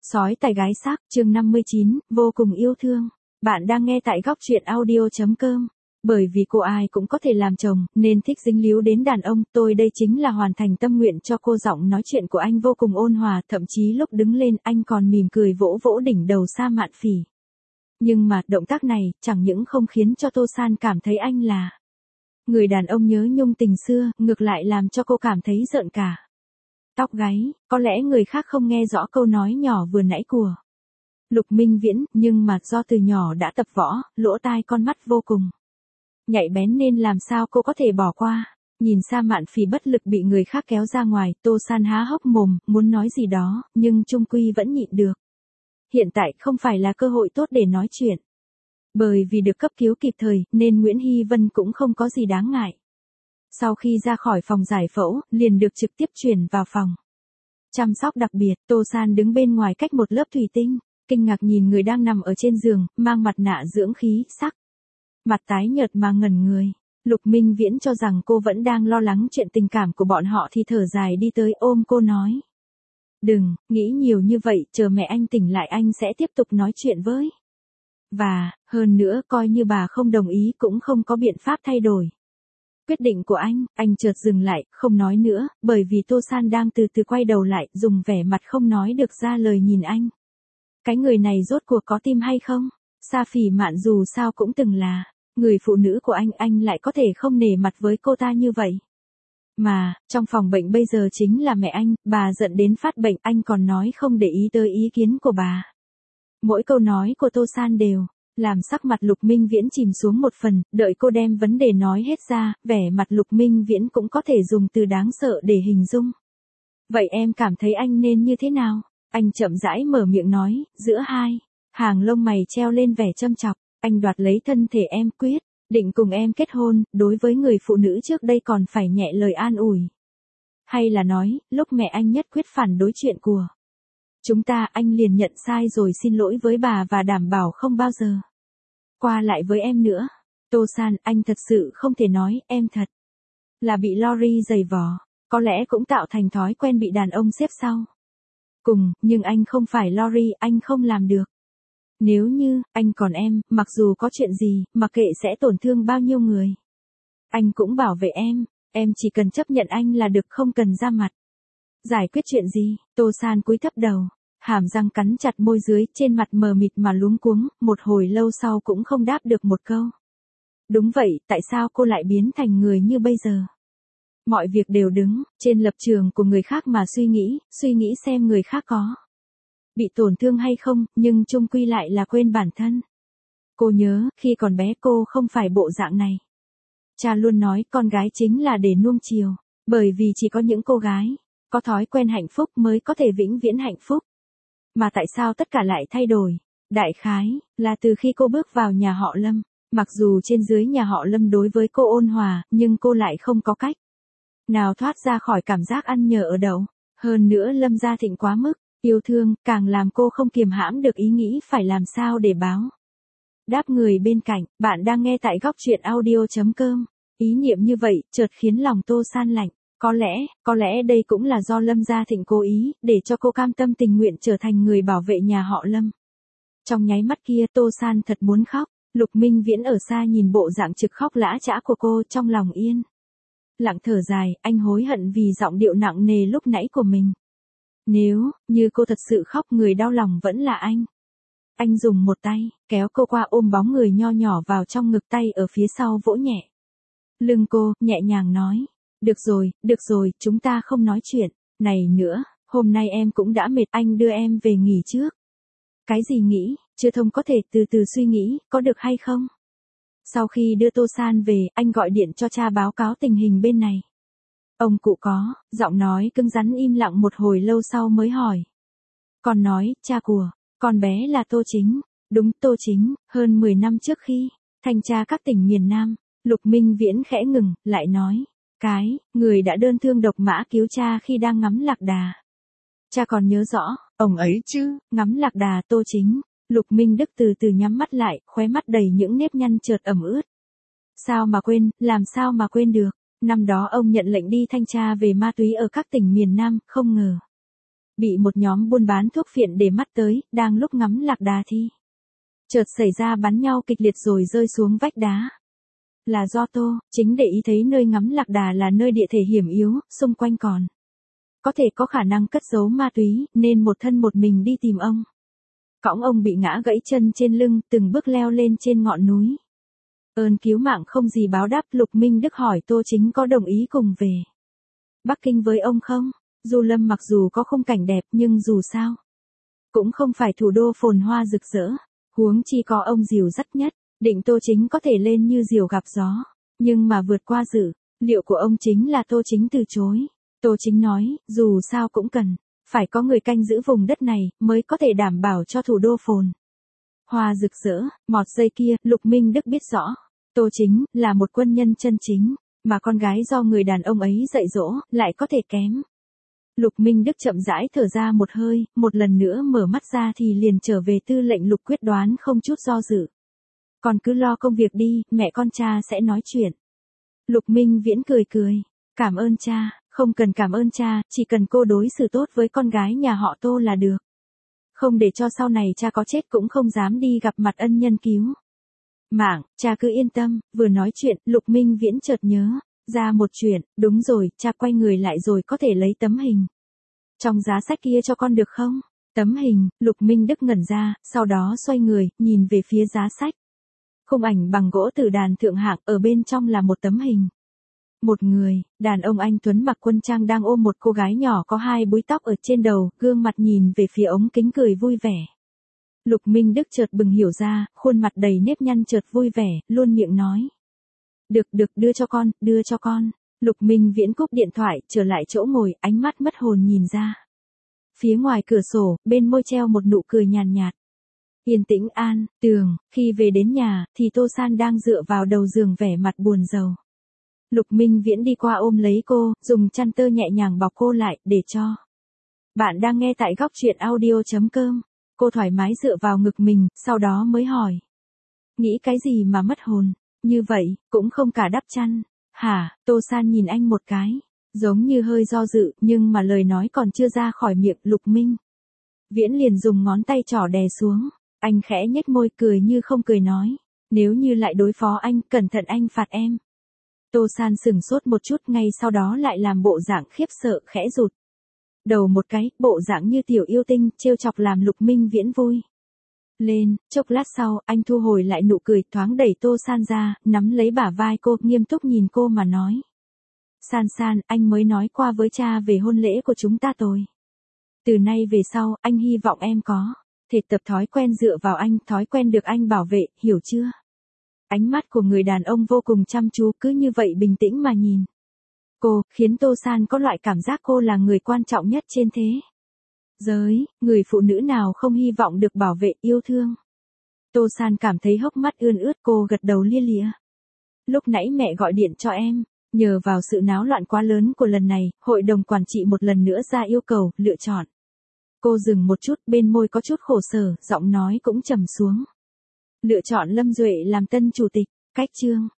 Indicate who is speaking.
Speaker 1: Sói tài gái xác, chương 59, vô cùng yêu thương. Bạn đang nghe tại góc truyện audio.com. Bởi vì cô ai cũng có thể làm chồng, nên thích dính líu đến đàn ông, tôi đây chính là hoàn thành tâm nguyện cho cô. Giọng nói chuyện của anh vô cùng ôn hòa, thậm chí lúc đứng lên anh còn mỉm cười vỗ vỗ đỉnh đầu Sa Mạn Phỉ. Nhưng mà, động tác này, chẳng những không khiến cho Tô San cảm thấy anh là người đàn ông nhớ nhung tình xưa, ngược lại làm cho cô cảm thấy rợn cả tóc gáy. Có lẽ người khác không nghe rõ câu nói nhỏ vừa nãy của Lục Minh Viễn, nhưng mà do từ nhỏ đã tập võ, lỗ tai con mắt vô cùng nhạy bén nên làm sao cô có thể bỏ qua. Nhìn Sa Mạn Phỉ bất lực bị người khác kéo ra ngoài, Tô San há hốc mồm, muốn nói gì đó, nhưng chung quy vẫn nhịn được. Hiện tại không phải là cơ hội tốt để nói chuyện. Bởi vì được cấp cứu kịp thời, nên Nguyễn Hy Vân cũng không có gì đáng ngại. Sau khi ra khỏi phòng giải phẫu, liền được trực tiếp chuyển vào phòng chăm sóc đặc biệt. Tô San đứng bên ngoài cách một lớp thủy tinh, kinh ngạc nhìn người đang nằm ở trên giường, mang mặt nạ dưỡng khí, sắc mặt tái nhợt mà ngẩn người. Lục Minh Viễn cho rằng cô vẫn đang lo lắng chuyện tình cảm của bọn họ thì thở dài đi tới ôm cô nói. Đừng, nghĩ nhiều như vậy, chờ mẹ anh tỉnh lại anh sẽ tiếp tục nói chuyện với. Và, hơn nữa coi như bà không đồng ý cũng không có biện pháp thay đổi quyết định của anh chợt dừng lại, không nói nữa, bởi vì Tô San đang từ từ quay đầu lại, dùng vẻ mặt không nói được ra lời nhìn anh. Cái người này rốt cuộc có tim hay không? Sa Phỉ Mạn dù sao cũng từng là người phụ nữ của anh lại có thể không nể mặt với cô ta như vậy. Mà, trong phòng bệnh bây giờ chính là mẹ anh, bà giận đến phát bệnh, anh còn nói không để ý tới ý kiến của bà. Mỗi câu nói của Tô San đều làm sắc mặt Lục Minh Viễn chìm xuống một phần, đợi cô đem vấn đề nói hết ra, vẻ mặt Lục Minh Viễn cũng có thể dùng từ đáng sợ để hình dung. Vậy em cảm thấy anh nên như thế nào? Anh chậm rãi mở miệng nói, giữa hai hàng lông mày treo lên vẻ châm chọc, anh đoạt lấy thân thể em, quyết định cùng em kết hôn. Đối với người phụ nữ trước đây còn phải nhẹ lời an ủi. Hay là nói, lúc mẹ anh nhất quyết phản đối chuyện của chúng ta, anh liền nhận sai rồi xin lỗi với bà và đảm bảo không bao giờ qua lại với em nữa. Tô San, anh thật sự không thể nói, em thật là bị Lori giày vò, có lẽ cũng tạo thành thói quen bị đàn ông xếp sau cùng, nhưng anh không phải Lori, anh không làm được. Nếu như anh còn em, mặc dù có chuyện gì, mặc kệ sẽ tổn thương bao nhiêu người, anh cũng bảo vệ em chỉ cần chấp nhận anh là được, không cần ra mặt giải quyết chuyện gì. Tô San cúi thấp đầu, hàm răng cắn chặt môi dưới, trên mặt mờ mịt mà luống cuống, một hồi lâu sau cũng không đáp được một câu. Đúng vậy, tại sao cô lại biến thành người như bây giờ? Mọi việc đều đứng trên lập trường của người khác mà suy nghĩ xem người khác có bị tổn thương hay không, nhưng chung quy lại là quên bản thân. Cô nhớ, khi còn bé cô không phải bộ dạng này. Cha luôn nói con gái chính là để nuông chiều, bởi vì chỉ có những cô gái có thói quen hạnh phúc mới có thể vĩnh viễn hạnh phúc. Mà tại sao tất cả lại thay đổi? Đại khái là từ khi cô bước vào nhà họ Lâm, mặc dù trên dưới nhà họ Lâm đối với cô ôn hòa, nhưng cô lại không có cách nào thoát ra khỏi cảm giác ăn nhờ ở đậu. Hơn nữa Lâm Gia Thịnh quá mức yêu thương, càng làm cô không kiềm hãm được ý nghĩ phải làm sao để báo đáp người bên cạnh. Bạn đang nghe tại góc truyện audio.com. Ý niệm như vậy chợt khiến lòng Tô San lạnh. Có lẽ đây cũng là do Lâm Gia Thịnh cố ý, để cho cô cam tâm tình nguyện trở thành người bảo vệ nhà họ Lâm. Trong nháy mắt kia Tô San thật muốn khóc. Lục Minh Viễn ở xa nhìn bộ dạng trực khóc lã chã của cô, trong lòng yên lặng thở dài, anh hối hận vì giọng điệu nặng nề lúc nãy của mình. Nếu như cô thật sự khóc, người đau lòng vẫn là anh. Anh dùng một tay kéo cô qua, ôm bóng người nho nhỏ vào trong ngực, tay ở phía sau vỗ nhẹ lưng cô, nhẹ nhàng nói. Được rồi, chúng ta không nói chuyện này nữa, hôm nay em cũng đã mệt, anh đưa em về nghỉ trước. Cái gì nghỉ, chưa thông, có thể từ từ suy nghĩ, có được hay không? Sau khi đưa Tô San về, anh gọi điện cho cha báo cáo tình hình bên này. Ông cụ có giọng nói cứng rắn im lặng một hồi lâu sau mới hỏi. Con nói, cha của con bé là Tô Chính. Đúng, Tô Chính, hơn 10 năm trước khi thanh tra các tỉnh miền Nam. Lục Minh Viễn khẽ ngừng, lại nói. Người đã đơn thương độc mã cứu cha khi đang ngắm lạc đà. Cha còn nhớ rõ, ông ấy chứ? Ngắm lạc đà, Tô Chính. Lục Minh Đức từ từ nhắm mắt lại, khóe mắt đầy những nếp nhăn chợt ẩm ướt. Sao mà quên, làm sao mà quên được. Năm đó ông nhận lệnh đi thanh tra về ma túy ở các tỉnh miền Nam, không ngờ bị một nhóm buôn bán thuốc phiện để mắt tới, đang lúc ngắm lạc đà thì chợt xảy ra bắn nhau kịch liệt rồi rơi xuống vách đá. Là do Tô Chính để ý thấy nơi ngắm lạc đà là nơi địa thể hiểm yếu, xung quanh còn có thể có khả năng cất giấu ma túy, nên một thân một mình đi tìm ông. Cõng ông bị ngã gãy chân trên lưng, từng bước leo lên trên ngọn núi. Ơn cứu mạng không gì báo đáp, Lục Minh Đức hỏi Tô Chính có đồng ý cùng về Bắc Kinh với ông không? Du Lâm mặc dù có khung cảnh đẹp nhưng dù sao cũng không phải thủ đô phồn hoa rực rỡ, huống chi có ông dìu dắt nhất, định Tô Chính có thể lên như diều gặp gió, nhưng mà vượt qua dự liệu của ông chính là Tô Chính từ chối. Tô Chính nói, dù sao cũng cần phải có người canh giữ vùng đất này mới có thể đảm bảo cho thủ đô phồn hoa rực rỡ. Một giây kia, Lục Minh Đức biết rõ, Tô Chính là một quân nhân chân chính, mà con gái do người đàn ông ấy dạy dỗ lại có thể kém. Lục Minh Đức chậm rãi thở ra một hơi, một lần nữa mở mắt ra thì liền trở về tư lệnh Lục, quyết đoán không chút do dự. Con cứ lo công việc đi, mẹ con cha sẽ nói chuyện. Lục Minh Viễn cười cười, cảm ơn cha. Không cần cảm ơn cha, chỉ cần cô đối xử tốt với con gái nhà họ Tô là được. Không để cho sau này cha có chết cũng không dám đi gặp mặt ân nhân cứu mạng, cha cứ yên tâm. Vừa nói chuyện, Lục Minh Viễn chợt nhớ ra một chuyện, đúng rồi, cha quay người lại rồi có thể lấy tấm hình trong giá sách kia cho con được không? Tấm hình, Lục Minh Đức ngẩn ra, sau đó xoay người, nhìn về phía giá sách. Khung ảnh bằng gỗ từ đàn thượng hạng, ở bên trong là một tấm hình. Một người, đàn ông anh tuấn mặc quân trang đang ôm một cô gái nhỏ có hai búi tóc ở trên đầu, gương mặt nhìn về phía ống kính cười vui vẻ. Lục Minh Đức chợt bừng hiểu ra, khuôn mặt đầy nếp nhăn chợt vui vẻ, luôn miệng nói. Được, đưa cho con, đưa cho con. Lục Minh Viễn cúp điện thoại, trở lại chỗ ngồi, ánh mắt mất hồn nhìn ra. Phía ngoài cửa sổ, bên môi treo một nụ cười nhàn nhạt. Yên tĩnh an, tường, khi về đến nhà, thì Tô San đang dựa vào đầu giường vẻ mặt buồn rầu. Lục Minh Viễn đi qua ôm lấy cô, dùng chăn tơ nhẹ nhàng bọc cô lại, để cho. Bạn đang nghe tại góc truyện audio.com. Cô thoải mái dựa vào ngực mình, sau đó mới hỏi. Nghĩ cái gì mà mất hồn, như vậy, cũng không cả đắp chăn. Hả? Tô San nhìn anh một cái, giống như hơi do dự, nhưng mà lời nói còn chưa ra khỏi miệng Lục Minh Viễn liền dùng ngón tay trỏ đè xuống. Anh khẽ nhếch môi cười như không cười nói. Nếu như lại đối phó anh, cẩn thận anh phạt em. Tô San sừng sốt một chút, ngay sau đó lại làm bộ dạng khiếp sợ, khẽ rụt đầu một cái, bộ dạng như tiểu yêu tinh, trêu chọc làm Lục Minh Viễn vui lên. Chốc lát sau, anh thu hồi lại nụ cười, thoáng đẩy Tô San ra, nắm lấy bả vai cô, nghiêm túc nhìn cô mà nói. San, anh mới nói qua với cha về hôn lễ của chúng ta rồi. Từ nay về sau, anh hy vọng em có thể tập thói quen dựa vào anh, thói quen được anh bảo vệ, hiểu chưa? Ánh mắt của người đàn ông vô cùng chăm chú, cứ như vậy bình tĩnh mà nhìn cô, khiến Tô San có loại cảm giác cô là người quan trọng nhất trên thế giới, người phụ nữ nào không hy vọng được bảo vệ, yêu thương. Tô San cảm thấy hốc mắt ươn ướt, cô gật đầu lia lịa. Lúc nãy mẹ gọi điện cho em, nhờ vào sự náo loạn quá lớn của lần này, hội đồng quản trị một lần nữa ra yêu cầu, lựa chọn. Cô dừng một chút, bên môi có chút khổ sở, giọng nói cũng trầm xuống. Lựa chọn Lâm Duệ làm tân chủ tịch, cách chương.